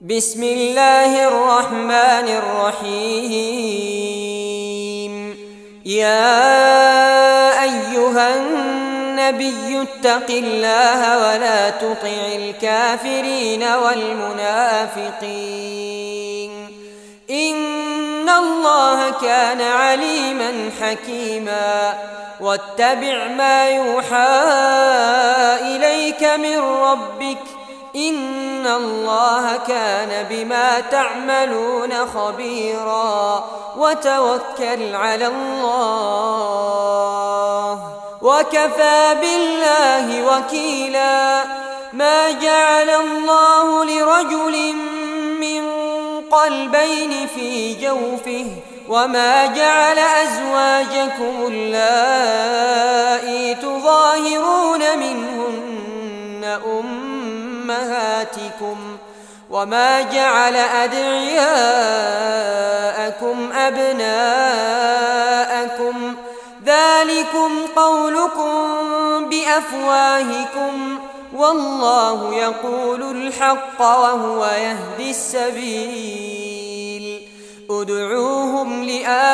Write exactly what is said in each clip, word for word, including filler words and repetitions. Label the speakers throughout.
Speaker 1: بسم الله الرحمن الرحيم. يا أيها النبي اتق الله ولا تطع الكافرين والمنافقين إن الله كان عليما حكيما. واتبع ما يوحى إليك من ربك إن الله كان بما تعملون خبيرا. وتوكل على الله وكفى بالله وكيلا. ما جعل الله لرجل من قلبين في جوفه وما جعل أزواجكم اللائي تظاهرون منهن أمهاتكم وما جعل أدعياءكم أبناءكم ذلكم قولكم بأفواهكم والله يقول الحق وهو يهدي السبيل. ادعوهم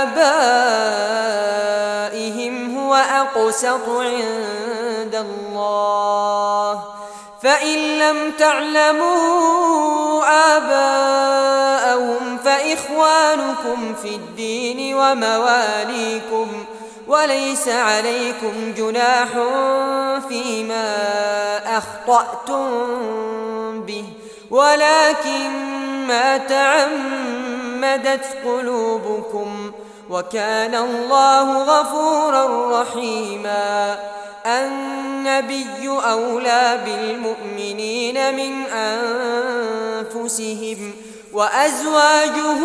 Speaker 1: لآبائهم هو أقسط عند الله فإن لم تعلموا آباءهم فإخوانكم في الدين ومواليكم وليس عليكم جناح فيما أخطأتم به ولكن ما تعمدت قلوبكم وكان الله غفورا رحيما. النبي أولى بالمؤمنين من أنفسهم وأزواجه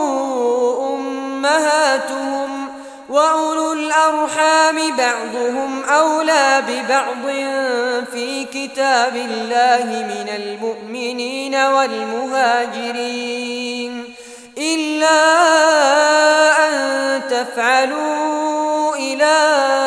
Speaker 1: أمهاتهم وأولو الأرحام بعضهم أولى ببعض في كتاب الله من المؤمنين والمهاجرين إلا أن تفعلوا إلى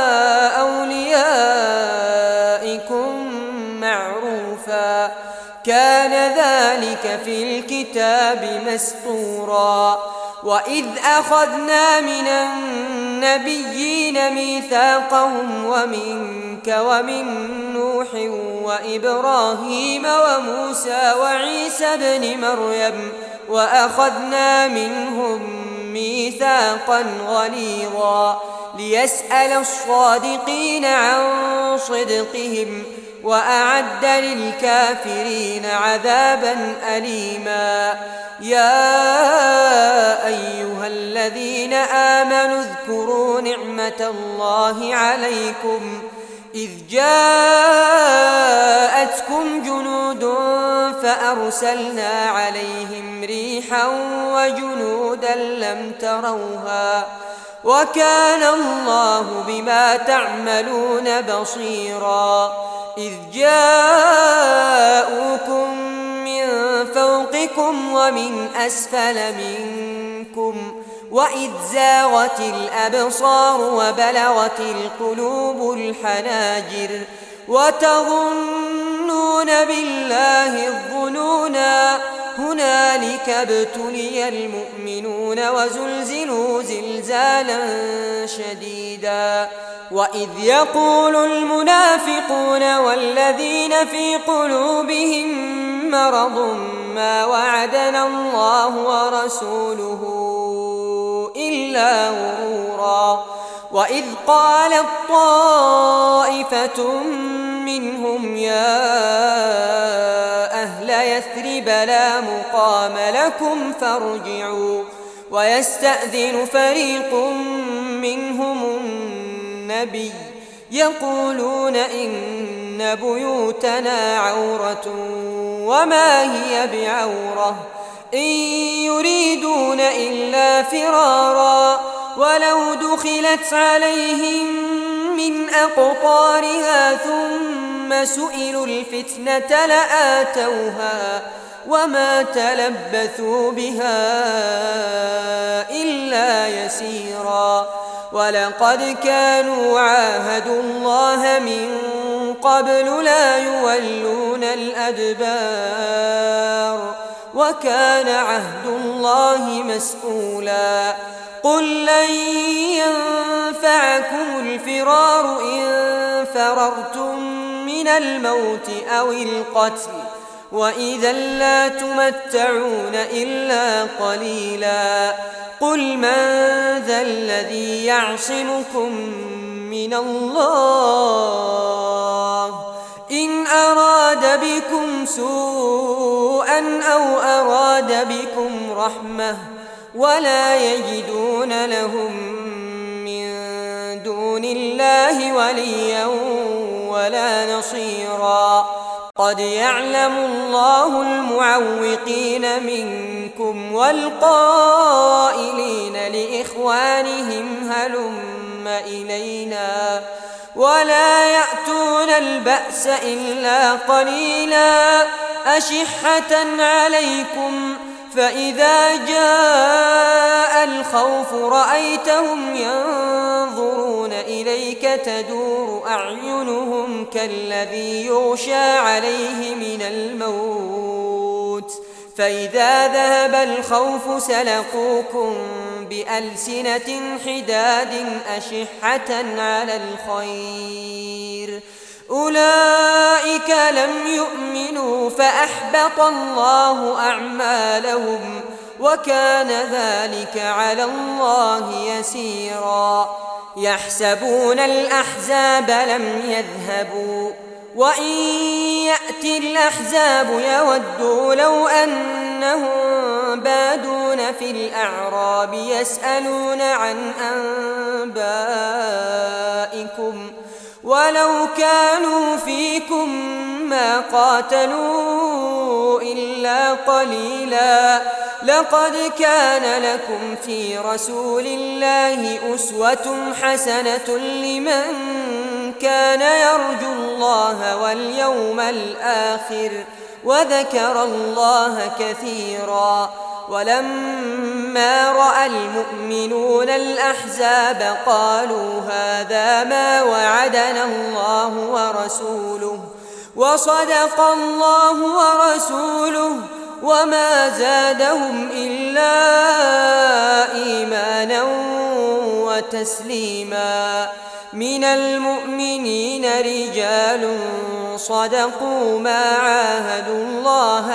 Speaker 1: أوليائكم معروفا كان ذلك في الكتاب مسطورا. وإذ أخذنا من النبيين ميثاقهم ومنك ومن نوح وإبراهيم وموسى وعيسى ابن مريم وأخذنا منهم ميثاقا غليظا ليسأل الصادقين عن صدقهم وأعد للكافرين عذابا أليما. يا أيها الذين آمنوا اذكروا نعمة الله عليكم إذ جاءتكم جنود فأرسلنا عليهم ريحا وجنودا لم تروها وكان الله بما تعملون بصيرا. إذ جاءوكم من فوقكم ومن أسفل منكم وإذ زاغت الأبصار وبلغت القلوب الحناجر وتظنون بالله الظنونا هنالك ابتلي المؤمنون وزلزلوا زلزالا شديدا. وإذ يقول المنافقون والذين في قلوبهم مرض ما وعدنا الله ورسوله إلا غرورا. وإذ قالت طائفة منهم يا أهل يثرب لا مقام لكم فارجعوا ويستأذن فريق منهم النبي يقولون إن بيوتنا عورة وما هي بعورة إن يريدون إلا فرارا ولو دخلت عليهم من أقطارها ثم سئلوا الفتنة لآتوها وما تلبثوا بها إلا يسيرا. ولقد كانوا عاهدوا الله من قبل لا يولون الأدبار وكان عهد الله مسؤولا قل لن ينفعكم الفرار إن فررتم من الموت أو القتل وإذا لا تمتعون إلا قليلا قل من ذا الذي يعصمكم من الله إن أراد بكم سوءا أو أراد بكم رحمة ولا يجدون لهم من دون الله وليا ولا نصيرا قد يعلم الله المعوقين منكم والقائلين لإخوانهم هلم إلينا ولا يأتون البأس إلا قليلا أشحة عليكم فإذا جاء الخوف رأيتهم ينظرون إليك تدور أعينهم كالذي يغشى عليه من الموت فإذا ذهب الخوف سلقوكم بألسنة حداد أشحة على الخير أولئك لم يؤمنوا فأحبط الله أعمالهم وكان ذلك على الله يسيرا يحسبون الأحزاب لم يذهبوا وإن يأتي الأحزاب يودوا لو أنهم بادون في الأعراب يسألون عن أنبائكم ولو كانوا فيكم ما قاتلوا إلا قليلا لقد كان لكم في رسول الله أسوة حسنة لمن كان يرجو الله واليوم الآخر وذكر الله كثيرا ولما رأى المؤمنون الأحزاب قالوا هذا ما وعدنا الله ورسوله وصدق الله ورسوله وما زادهم إلا إيمانا وتسليما من المؤمنين رجال صدقوا ما عاهدوا الله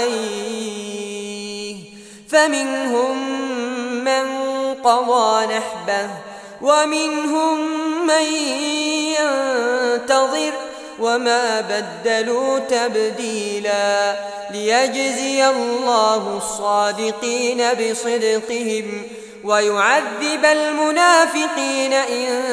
Speaker 1: عليه فمنهم من قضى نحبه ومنهم من ينتظر وما بدلوا تبديلا ليجزي الله الصادقين بصدقهم ويعذب المنافقين إن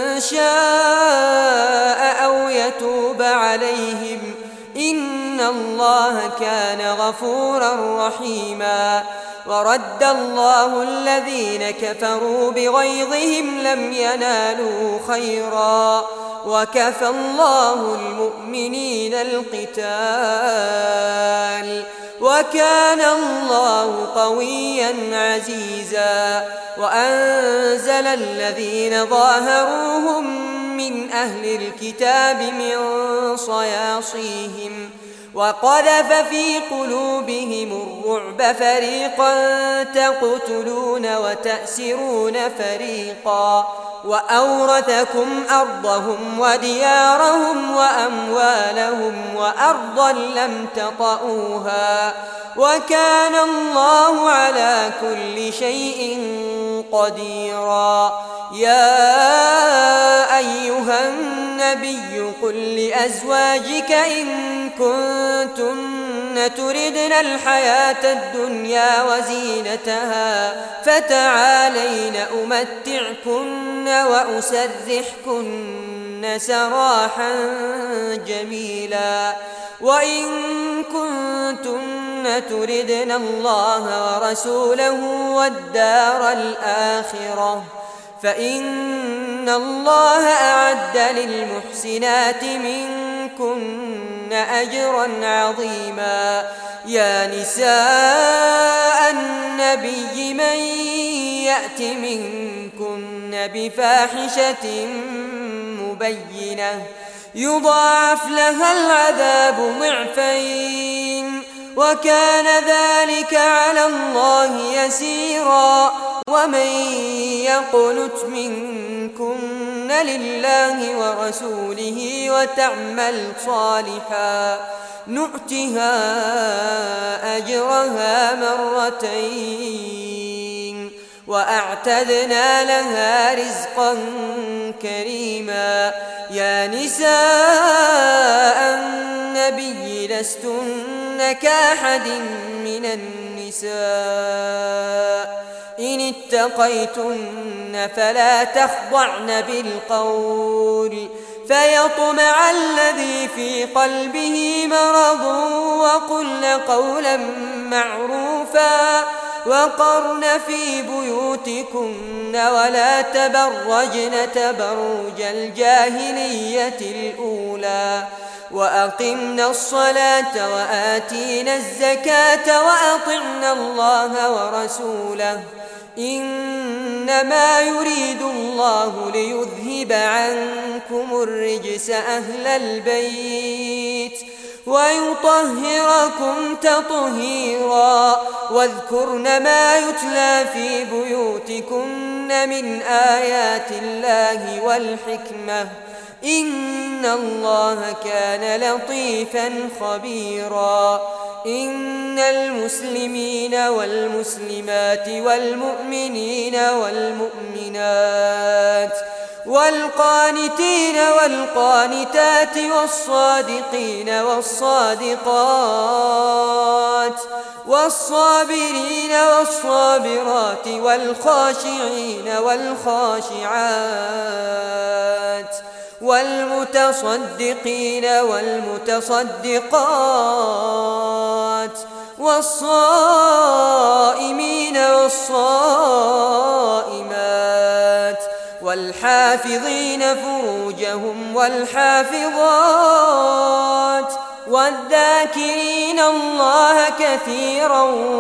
Speaker 1: شاء أو يتوب عليهم إن الله كان غفورا رحيما ورد الله الذين كفروا بغيظهم لم ينالوا خيرا وكفى الله المؤمنين القتال وكان الله قويا عزيزا وأنزل الذين ظاهروهم من أهل الكتاب من صياصيهم وقذف في قلوبهم الرعب فريقا تقتلون وتأسرون فريقا وأورثكم أرضهم وديارهم وأموالهم وأرضا لم تطئوها وكان الله على كل شيء قديرا يا أيها النبي قل لأزواجك إن كنتن تردن الحياة الدنيا وزينتها فتعالين أمتعكن وأسرحكن سراحا جميلا وإن كنتن تردن الله ورسوله والدار الآخرة فإن الله أعد للمحسنات منكن أجرا عظيما يا نساء النبي من يأت منكن بفاحشة مبينة يضاعف لها العذاب ضعفين وكان ذلك على الله يسيرا ومن يقنت منكن لله ورسوله وتعمل صالحا نؤتها أجرها مرتين وأعتدنا لها رزقا كريما يا نساء النبي لستن كأحد من النساء إن اتقيتن فلا تخضعن بالقول فيطمع الذي في قلبه مرض وقلن قولا معروفا وقرن في بيوتكن ولا تبرجن تبرج الجاهلية الأولى وأقمنا الصلاة وآتينا الزكاة وأطعنا الله ورسوله إنما يريد الله ليذهب عنكم الرجس أهل البيت ويطهركم تطهيرا واذكرن ما يتلى في بيوتكن من آيات الله والحكمة إن الله كان لطيفا خبيرا إن المسلمين والمسلمات والمؤمنين والمؤمنات والقانتين والقانتات والصادقين والصادقات والصابرين والصابرات والخاشعين والخاشعات والمتصدقين والمتصدقات والصائمين والصائمات والحافظين فروجهم والحافظات والذاكرين الله كثيرا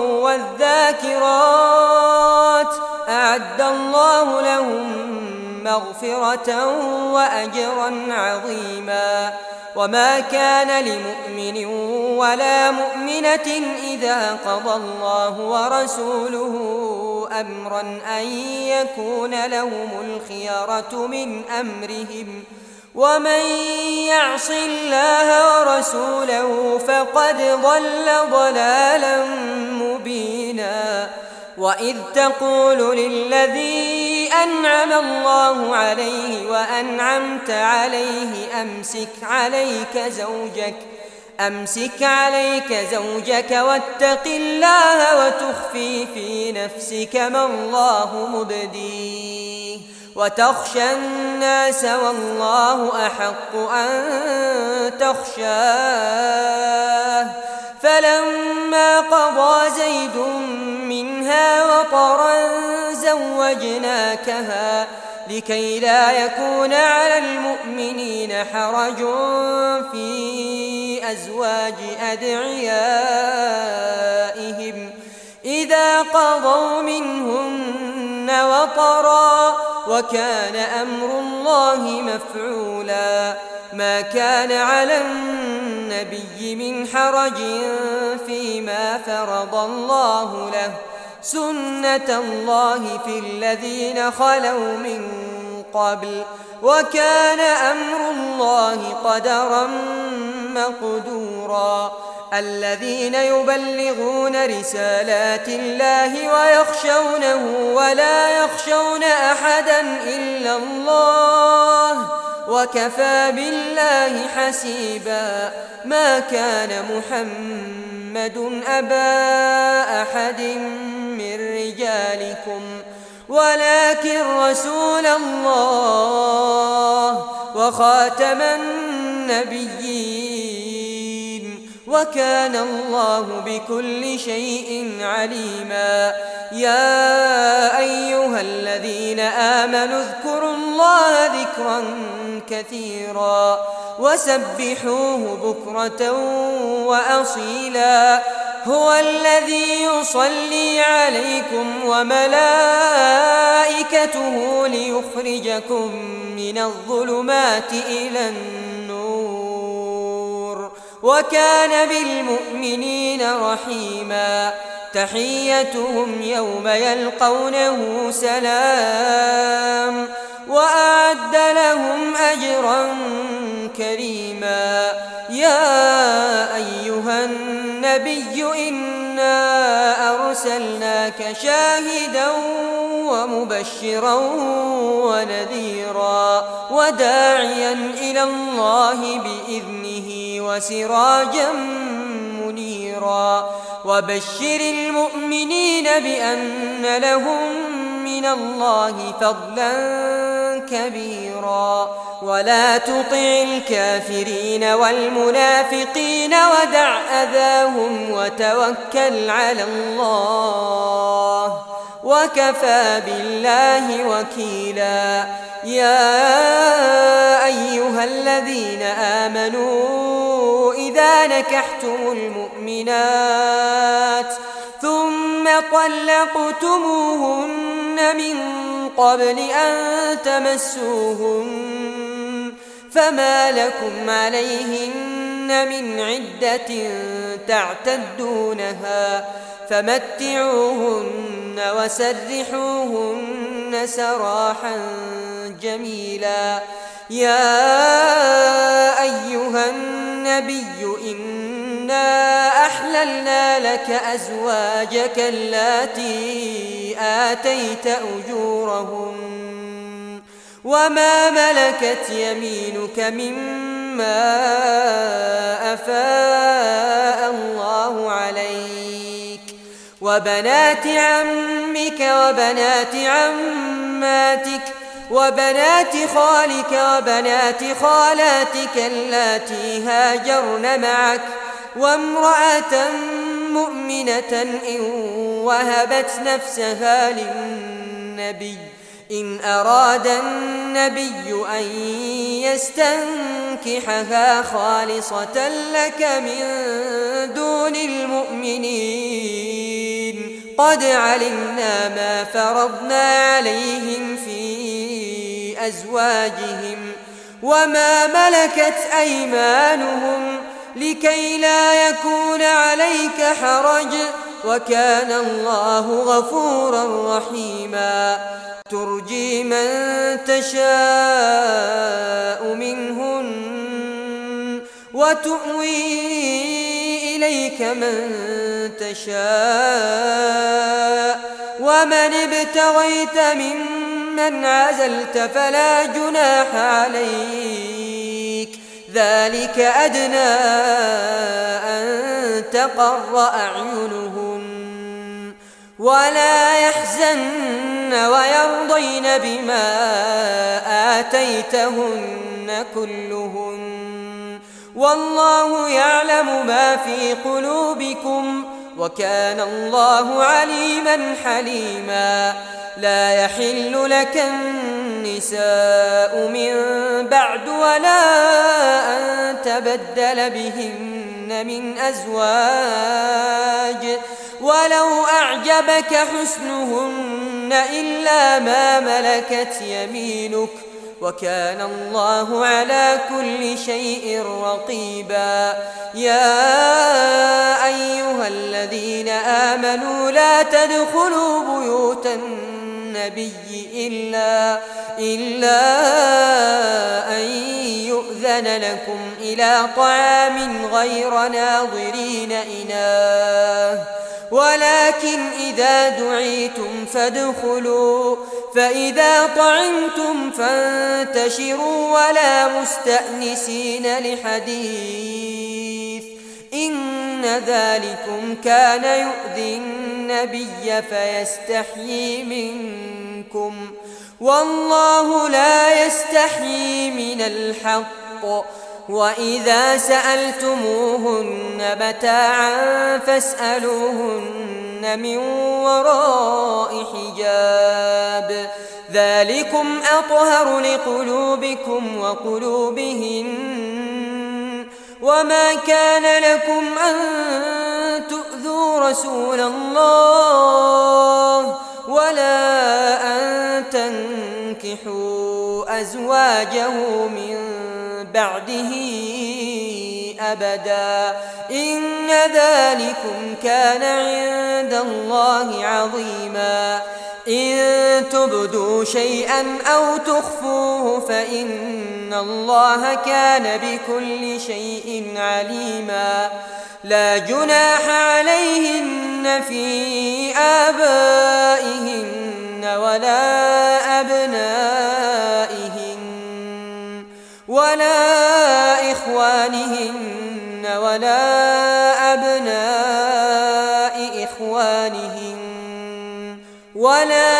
Speaker 1: والذاكرات أعد الله لهم مغفرة وأجرا عظيما وما كان لمؤمن ولا مؤمنة إذا قضى الله ورسوله أمرا أن يكون لهم الخيرة من أمرهم ومن يعص الله ورسوله فقد ضل ضلالا مبينا وإذ تقول للذي أنعم الله عليه وأنعمت عليه أمسك عليك زوجك أمسك عليك زوجك واتق الله وتخفي في نفسك ما الله مبديه وتخشى الناس والله أحق أن تخشاه فلما قضى زيد منها وطرا زوجناكها لكي لا يكون على المؤمنين حرج في أزواج أدعيائهم إذا قضوا منهن وطرا وكان أمر الله مفعولا ما كان على النبي من حرج فيما فرض الله له سنة الله في الذين خلوا من قبل وكان أمر الله قدرا مقدورا الذين يبلغون رسالات الله ويخشونه ولا يخشون أحدا إلا الله وكفى بالله حسيبا ما كان محمد أبا أحد من رجالكم ولكن رسول الله وخاتم النبيين وكان الله بكل شيء عليما يا أيها الذين آمنوا اذكروا الله ذكرا كثيرا وسبحوه بكرة وأصيلا هو الذي يصلي عليكم وملائكته ليخرجكم من الظلمات إلى النور وكان بالمؤمنين رحيما تحيتهم يوم يلقونه سلام وأعد لهم أجرا كريما يا أيها النبي إنا أرسلناك شاهدا ومبشرا ونذيرا وداعيا إلى الله بإذنه وسراجا منيرا وبشر المؤمنين بأن لهم من الله فضلا كبيرا ولا تطع الكافرين والمنافقين ودع أذاهم وتوكل على الله وكفى بالله وكيلا يا أيها الذين آمنوا إذا نكحتم المؤمنات ثم طلقتموهن من قبل أن تمسوهن فما لكم عليهن من عدة تعتدونها فمتعوهن وسرحوهن سراحا جميلا يا أيها النبي إنا أحللنا لك أزواجك اللاتي آتيت أجورهن وما ملكت يمينك مما أفاء الله عليك وبنات عمك وبنات عماتك وبنات خالك وبنات خالاتك اللاتي هاجرن معك وامرأة مؤمنة إن وهبت نفسها للنبي إن أراد النبي أن يستنكحها خالصة لك من دون المؤمنين قد علمنا ما فرضنا عليهم في أزواجهم وما ملكت أيمانهم لكي لا يكون عليك حرج وكان الله غفورا رحيما ترجي من تشاء منهن وتؤوي إليك من تشاء ومن ابتغيت ممن عزلت فلا جناح عليك ذلك أدنى أن تقر أعينهن ولا يحزن ويرضين بما آتيتهن كلهن والله يعلم ما في قلوبكم وكان الله عليما حليما لا يحل لك النساء من بعد ولا أن تبدل بهن من أزواج ولو أعجبك حسنهن إلا ما ملكت يمينك وكان الله على كل شيء رقيبا يا أيها الذين آمنوا لا تدخلوا بيوت النبي إلا, إلا أن يؤذن لكم إلى طعام غير ناظرين إناه ولكن إذا دعيتم فادخلوا فإذا طعمتم فانتشروا ولا مستأنسين لحديث إن ذلكم كان يؤذي النبي فيستحيي منكم والله لا يستحيي من الحق وإذا سألتموهن متاعا فاسألوهن من وراء حجاب ذلكم أطهر لقلوبكم وقلوبهن وما كان لكم أن تؤذوا رسول الله ولا أن تنكحوا أزواجه من بعده أبدا إن ذلكم كان عند الله عظيما إن تبدوا شيئا أو تخفوه فإن الله كان بكل شيء عليما لا جناح عليهن في آبائهن ولا أبنائهن ولا إخوانهن ولا أبناء إخوانهن ولا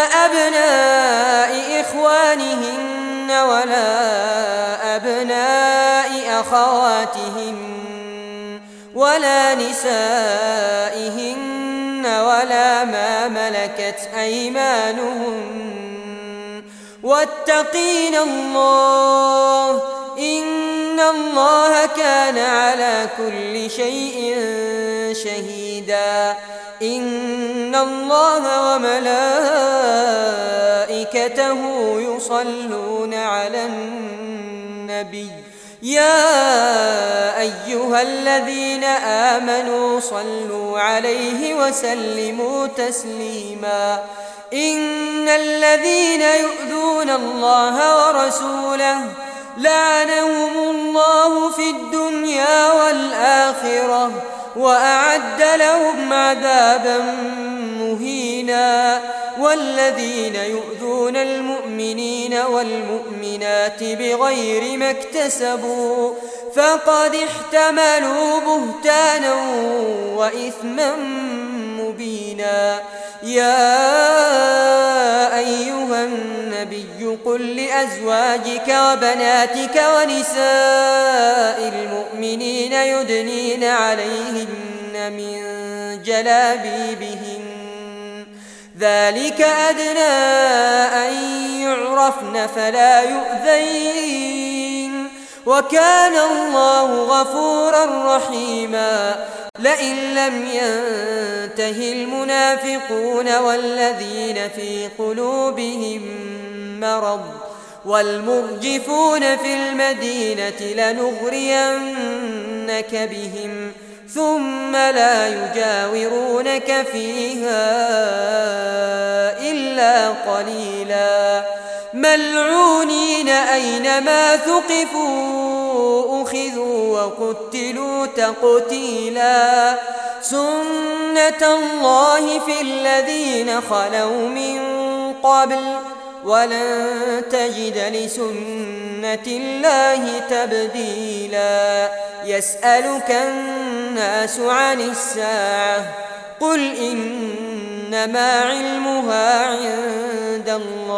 Speaker 1: أبناء إخوانهن ولا أبناء أخواتهن ولا نسائهن ولا ما ملكت أيمانهن واتقين الله إن الله كان على كل شيء شهيدا إن الله وملائكته يصلون على النبي يا أيها الذين آمنوا صلوا عليه وسلموا تسليما إن الذين يؤذون الله ورسوله لعنهم الله في الدنيا والآخرة وأعد لهم عذابا مهينا والذين يؤذون المؤمنين والمؤمنات بغير ما اكتسبوا فقد احتملوا بهتانا وإثما مبينا يا أيها النبي قل لأزواجك وبناتك ونساء المؤمنين يدنين عليهن من جلابيبهن ذلك أدنى أن يعرفن فلا يؤذين وكان الله غفورا رحيما لئن لم ينته المنافقون والذين في قلوبهم مرض والمرجفون في المدينة لنغرينك بهم ثم لا يجاورونك فيها إلا قليلا ملعونين أينما ثقفوا أخذوا وقتلوا تقتيلا سنة الله في الذين خلوا من قبل ولن تجد لسنة الله تبديلا يسألك الناس عن الساعة قل إنما علمها عند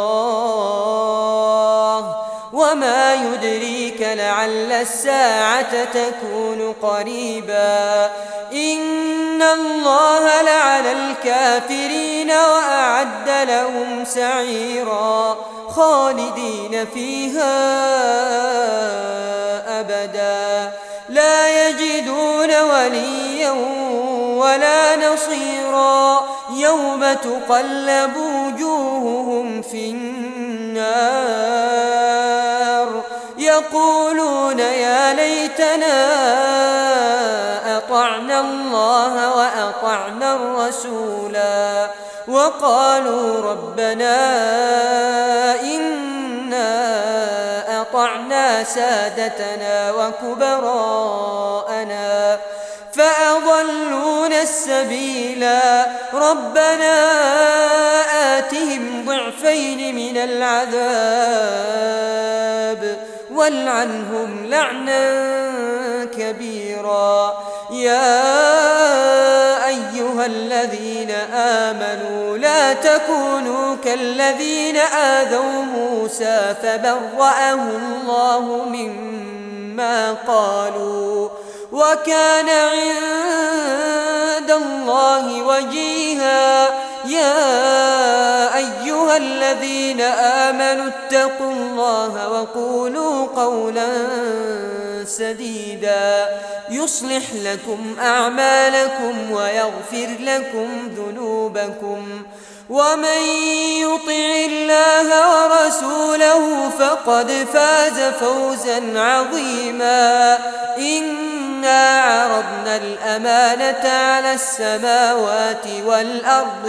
Speaker 1: الله وما يدريك لعل الساعة تكون قريبا إن الله لعن الكافرين وأعد لهم سعيرا خالدين فيها أبدا لا يجدون وليا ولا نصيرا يوم تقلب وجوههم في النار يقولون يا ليتنا أطعنا الله وأطعنا الرسولا وقالوا ربنا إنا أطعنا سادتنا وكبراءنا فأضلونا السبيلا ربنا آتهم ضعفين من العذاب والعنهم لعنا كبيرا يا أيها الذين آمنوا لا تكونوا كالذين آذوا موسى فبرأه الله مما قالوا وكان عند الله وجيها يا أيها الذين آمنوا اتقوا الله وقولوا قولا سديدا يصلح لكم أعمالكم ويغفر لكم ذنوبكم ومن يطع الله ورسوله فقد فاز فوزا عظيما إنا عرضنا الأمانة على السماوات والأرض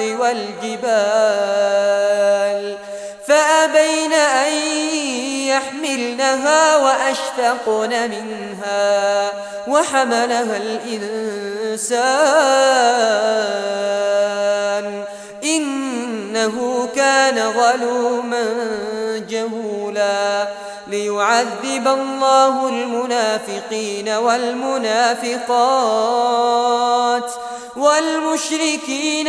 Speaker 1: والجبال فأبين أن يحملنها وأشفقن منها وحملها الإنسان إنه كان ظلوما جهولا ليعذب الله المنافقين والمنافقات والمشركين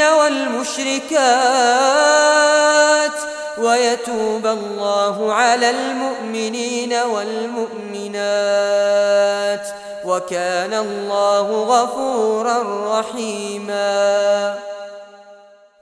Speaker 1: والمشركات ويتوب الله على المؤمنين والمؤمنات وكان الله غفورا رحيما.